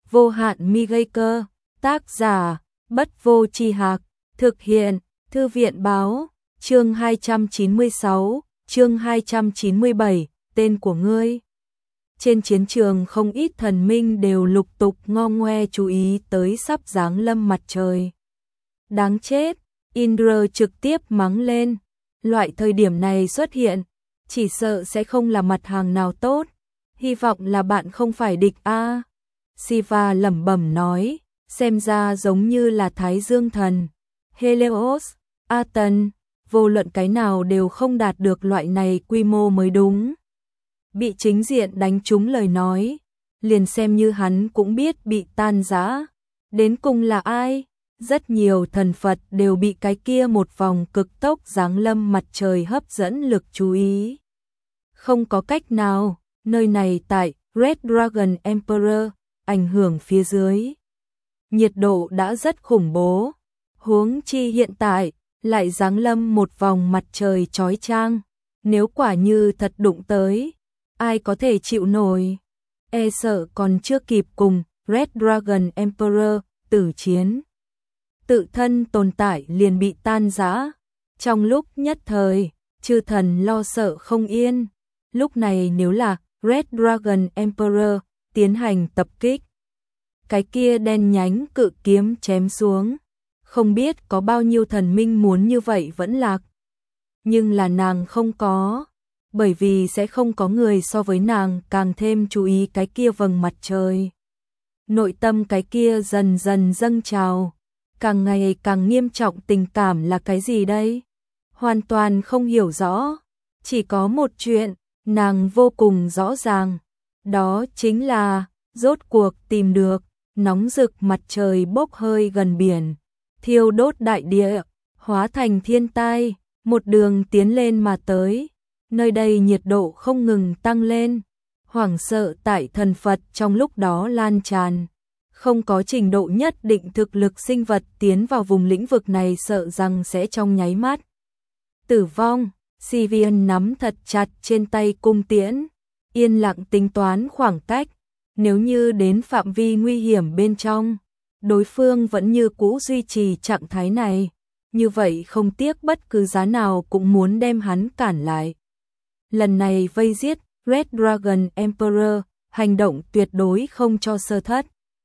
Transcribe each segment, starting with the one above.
vô hạn mi gây cơ, tác giả, Bất Vô Tri Hạc, thực hiện, Thư viện báo, chương 296, chương 297, tên của ngươi. Trên chiến trường không ít thần minh đều lục tục ngo ngoe chú ý tới sắp giáng lâm mặt trời. Đáng chết, Indra trực tiếp mắng lên, loại thời điểm này xuất hiện, chỉ sợ sẽ không là mặt hàng nào tốt, hy vọng là bạn không phải địch a. Shiva lẩm bẩm nói, xem ra giống như là Thái Dương thần, Helios, Aten, vô luận cái nào đều không đạt được loại này quy mô mới đúng. Bị chính diện đánh trúng lời nói, liền xem như hắn cũng biết bị tan rã. Đến cùng là ai? Rất nhiều thần Phật đều bị cái kia một vòng cực tốc giáng lâm mặt trời hấp dẫn lực chú ý. Không có cách nào, nơi này tại Red Dragon Emperor, ảnh hưởng phía dưới. Nhiệt độ đã rất khủng bố, huống chi hiện tại, lại giáng lâm một vòng mặt trời chói chang. Nếu quả như thật đụng tới, ai có thể chịu nổi? E sợ còn chưa kịp cùng Red Dragon Emperor tử chiến, tự thân tồn tại liền bị tan rã. Trong lúc nhất thời, chư thần lo sợ không yên. Lúc này nếu là Red Dragon Emperor tiến hành tập kích, cái kia đen nhánh cự kiếm chém xuống, không biết có bao nhiêu thần minh muốn như vậy vẫn lạc. Nhưng là nàng không có, bởi vì sẽ không có người so với nàng càng thêm chú ý cái kia vầng mặt trời. Nội tâm cái kia dần dần dâng trào, càng ngày càng nghiêm trọng. Tình cảm là cái gì đây? Hoàn toàn không hiểu rõ, chỉ có một chuyện, nàng vô cùng rõ ràng, đó chính là, rốt cuộc tìm được, nóng rực mặt trời bốc hơi gần biển, thiêu đốt đại địa, hóa thành thiên tai, một đường tiến lên mà tới. Nơi đây nhiệt độ không ngừng tăng lên, hoảng sợ tại thần Phật trong lúc đó lan tràn. Không có trình độ nhất định thực lực sinh vật tiến vào vùng lĩnh vực này sợ rằng sẽ trong nháy mắt tử vong. Sivian nắm thật chặt trên tay cung tiễn, yên lặng tính toán khoảng cách. Nếu như đến phạm vi nguy hiểm bên trong, đối phương vẫn như cũ duy trì trạng thái này, như vậy không tiếc bất cứ giá nào cũng muốn đem hắn cản lại. Lần này vây giết Red Dragon Emperor, hành động tuyệt đối không cho sơ thất.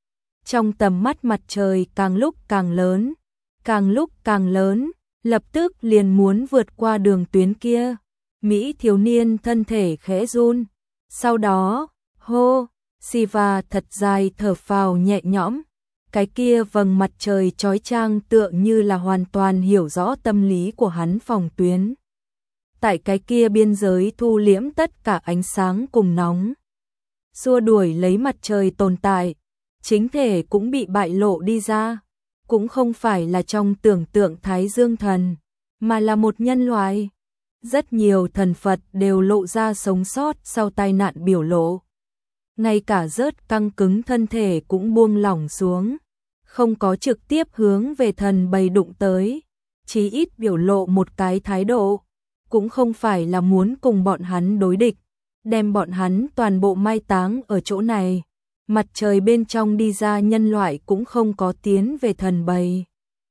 Trong tầm mắt mặt trời càng lúc càng lớn, càng lúc càng lớn, lập tức liền muốn vượt qua đường tuyến kia. Mỹ thiếu niên thân thể khẽ run, sau đó, hô, Shiva thật dài thở phào nhẹ nhõm. Cái kia vầng mặt trời chói chang tựa như là hoàn toàn hiểu rõ tâm lý của hắn phòng tuyến. Tại cái kia biên giới thu liễm tất cả ánh sáng cùng nóng, xua đuổi lấy mặt trời tồn tại, chính thể cũng bị bại lộ đi ra, cũng không phải là trong tưởng tượng Thái Dương thần, mà là một nhân loại. Rất nhiều thần Phật đều lộ ra sống sót sau tai nạn biểu lộ. Ngay cả rớt căng cứng thân thể cũng buông lỏng xuống, không có trực tiếp hướng về thần bầy đụng tới, chí ít biểu lộ một cái thái độ, cũng không phải là muốn cùng bọn hắn đối địch, đem bọn hắn toàn bộ mai táng ở chỗ này. Mặt trời bên trong đi ra nhân loại cũng không có tiến về thần bầy,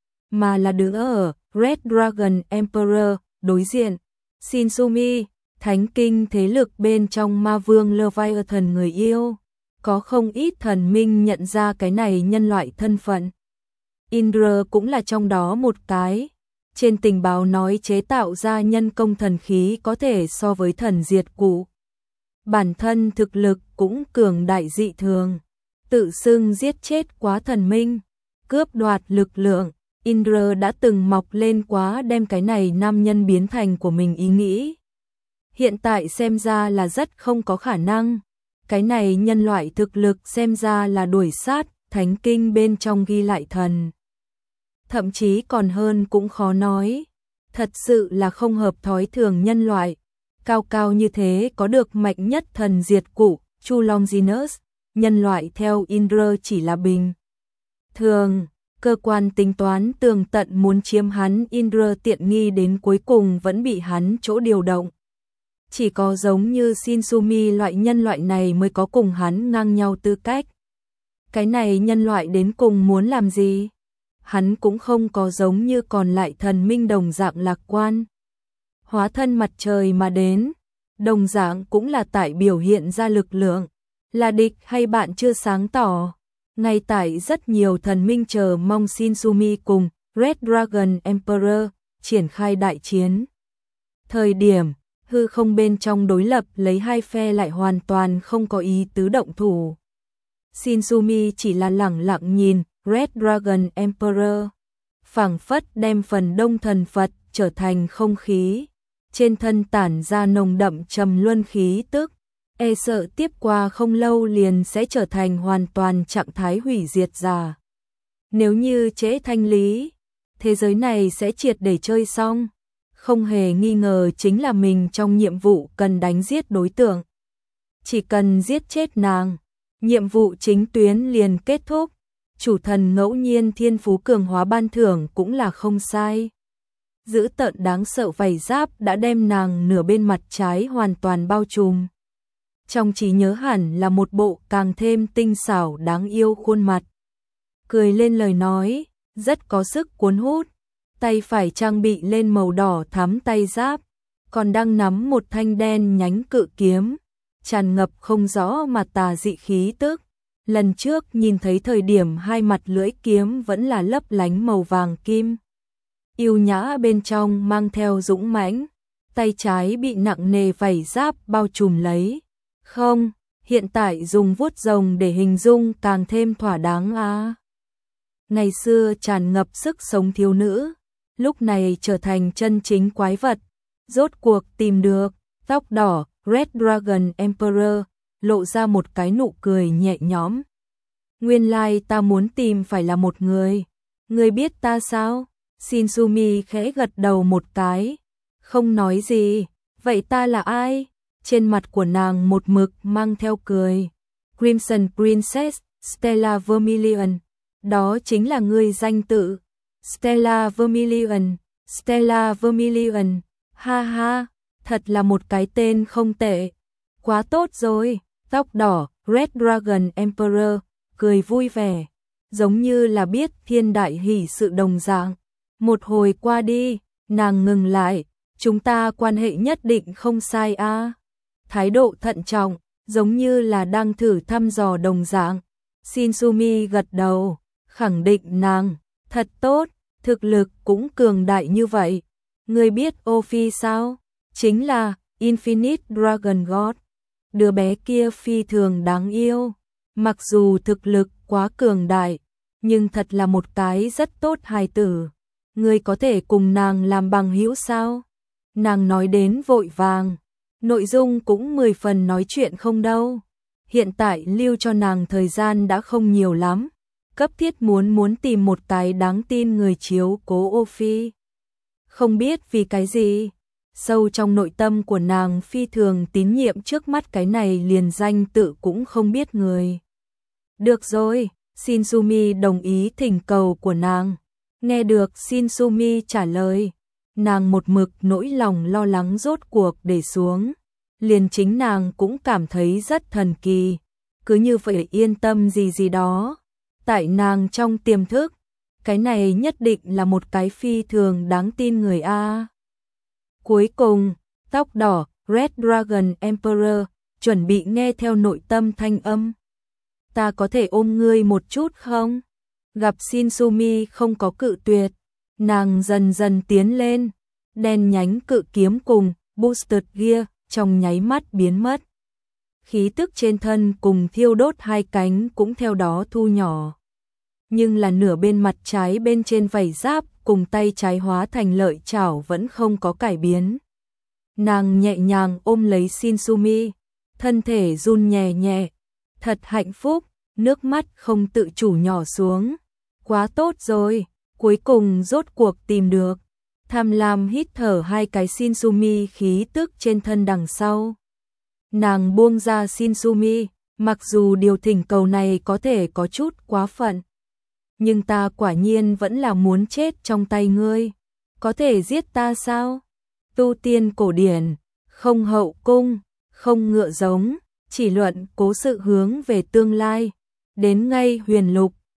mà là đứng ở Red Dragon Emperor đối diện. Shinsumi, thánh kinh thế lực bên trong ma vương Leviathan người yêu, có không ít thần minh nhận ra cái này nhân loại thân phận. Indra cũng là trong đó một cái. Trên tình báo nói chế tạo ra nhân công thần khí có thể so với thần diệt cụ. Bản thân thực lực cũng cường đại dị thường, tự xưng giết chết quá thần minh, cướp đoạt lực lượng. Indra đã từng mọc lên quá đem cái này nam nhân biến thành của mình ý nghĩ. Hiện tại xem ra là rất không có khả năng. Cái này nhân loại thực lực xem ra là đuổi sát thánh kinh bên trong ghi lại thần. Thậm chí còn hơn cũng khó nói. Thật sự là không hợp thói thường nhân loại. Cao cao như thế có được mạnh nhất thần diệt cụ, Chu Longinus. Nhân loại theo Indra chỉ là bình thường. Cơ quan tính toán tường tận muốn chiếm hắn Indra tiện nghi đến cuối cùng vẫn bị hắn chỗ điều động. Chỉ có giống như Shinsumi loại nhân loại này mới có cùng hắn ngang nhau tư cách. Cái này nhân loại đến cùng muốn làm gì? Hắn cũng không có giống như còn lại thần minh đồng dạng lạc quan. Hóa thân mặt trời mà đến, đồng dạng cũng là tại biểu hiện ra lực lượng, là địch hay bạn chưa sáng tỏ. Ngay tại rất nhiều thần minh chờ mong Shinsumi cùng Red Dragon Emperor triển khai đại chiến. Thời điểm, hư không bên trong đối lập lấy hai phe lại hoàn toàn không có ý tứ động thủ. Shinsumi chỉ là lẳng lặng nhìn Red Dragon Emperor, phảng phất đem phần đông thần Phật trở thành không khí, trên thân tản ra nồng đậm trầm luân khí tức, e sợ tiếp qua không lâu liền sẽ trở thành hoàn toàn trạng thái hủy diệt giả. Nếu như trễ thanh lý, thế giới này sẽ triệt để chơi xong, không hề nghi ngờ chính là mình trong nhiệm vụ cần đánh giết đối tượng. Chỉ cần giết chết nàng, nhiệm vụ chính tuyến liền kết thúc, chủ thần ngẫu nhiên thiên phú cường hóa ban thưởng cũng là không sai. Dữ tợn đáng sợ vảy giáp đã đem nàng nửa bên mặt trái hoàn toàn bao trùm. Trong trí nhớ hẳn là một bộ càng thêm tinh xảo đáng yêu khuôn mặt. Cười lên lời nói, rất có sức cuốn hút, tay phải trang bị lên màu đỏ thắm tay giáp, còn đang nắm một thanh đen nhánh cự kiếm, tràn ngập không rõ mà tà dị khí tức. Lần trước nhìn thấy thời điểm hai mặt lưỡi kiếm vẫn là lấp lánh màu vàng kim. Yêu nhã bên trong mang theo dũng mãnh, tay trái bị nặng nề vảy giáp bao trùm lấy. Không, hiện tại dùng vuốt rồng để hình dung càng thêm thỏa đáng á. Ngày xưa tràn ngập sức sống thiếu nữ, lúc này trở thành chân chính quái vật, rốt cuộc tìm được, tóc đỏ, Red Dragon Emperor, lộ ra một cái nụ cười nhẹ nhõm. Nguyên lai ta muốn tìm phải là một người. Người biết ta sao? Shinsumi khẽ gật đầu một cái, không nói gì. Vậy ta là ai? Trên mặt của nàng một mực mang theo cười. Crimson Princess, Stella Vermilion. Đó chính là người danh tự. Stella Vermilion, Stella Vermilion. Ha ha, thật là một cái tên không tệ. Quá tốt rồi. Tóc đỏ, Red Dragon Emperor, cười vui vẻ, giống như là biết thiên đại hỷ sự đồng dạng. Một hồi qua đi, nàng ngừng lại, chúng ta quan hệ nhất định không sai a. Thái độ thận trọng, giống như là đang thử thăm dò đồng dạng. Shinsumi gật đầu, khẳng định nàng, thật tốt, thực lực cũng cường đại như vậy. Người biết Ophi sao? Chính là Infinite Dragon God. Đứa bé kia phi thường đáng yêu, mặc dù thực lực quá cường đại, nhưng thật là một cái rất tốt hài tử. Ngươi có thể cùng nàng làm bằng hữu sao? Nàng nói đến vội vàng, nội dung cũng 10 phần nói chuyện không đâu. Hiện tại lưu cho nàng thời gian đã không nhiều lắm, cấp thiết muốn tìm một cái đáng tin người chiếu cố Ophi. Không biết vì cái gì, sâu trong nội tâm của nàng phi thường tín nhiệm trước mắt cái này liền danh tự cũng không biết người. Được rồi, Shinsumi đồng ý thỉnh cầu của nàng. Nghe được Shinsumi trả lời, nàng một mực nỗi lòng lo lắng rốt cuộc để xuống. Liền chính nàng cũng cảm thấy rất thần kỳ. Cứ như vậy yên tâm gì đó. Tại nàng trong tiềm thức, cái này nhất định là một cái phi thường đáng tin người a. Cuối cùng, tóc đỏ, Red Dragon Emperor, chuẩn bị nghe theo nội tâm thanh âm. Ta có thể ôm ngươi một chút không? Gặp Shinsumi không có cự tuyệt, nàng dần dần tiến lên, đen nhánh cự kiếm cùng Boosted Gear trong nháy mắt biến mất. Khí tức trên thân cùng thiêu đốt hai cánh cũng theo đó thu nhỏ. Nhưng là nửa bên mặt trái bên trên vảy giáp cùng tay trái hóa thành lợi chảo vẫn không có cải biến. Nàng nhẹ nhàng ôm lấy Shinsumi, thân thể run nhẹ nhẹ, thật hạnh phúc, nước mắt không tự chủ nhỏ xuống. Quá tốt rồi, cuối cùng rốt cuộc tìm được. Tham lam hít thở hai cái Shinsumi khí tức trên thân đằng sau. Nàng buông ra Shinsumi, mặc dù điều thỉnh cầu này có thể có chút quá phận. Nhưng ta quả nhiên vẫn là muốn chết trong tay ngươi. Có thể giết ta sao? Tu tiên cổ điển, không hậu cung, không ngựa giống, chỉ luận cố sự hướng về tương lai. đến ngay Huyền Lục,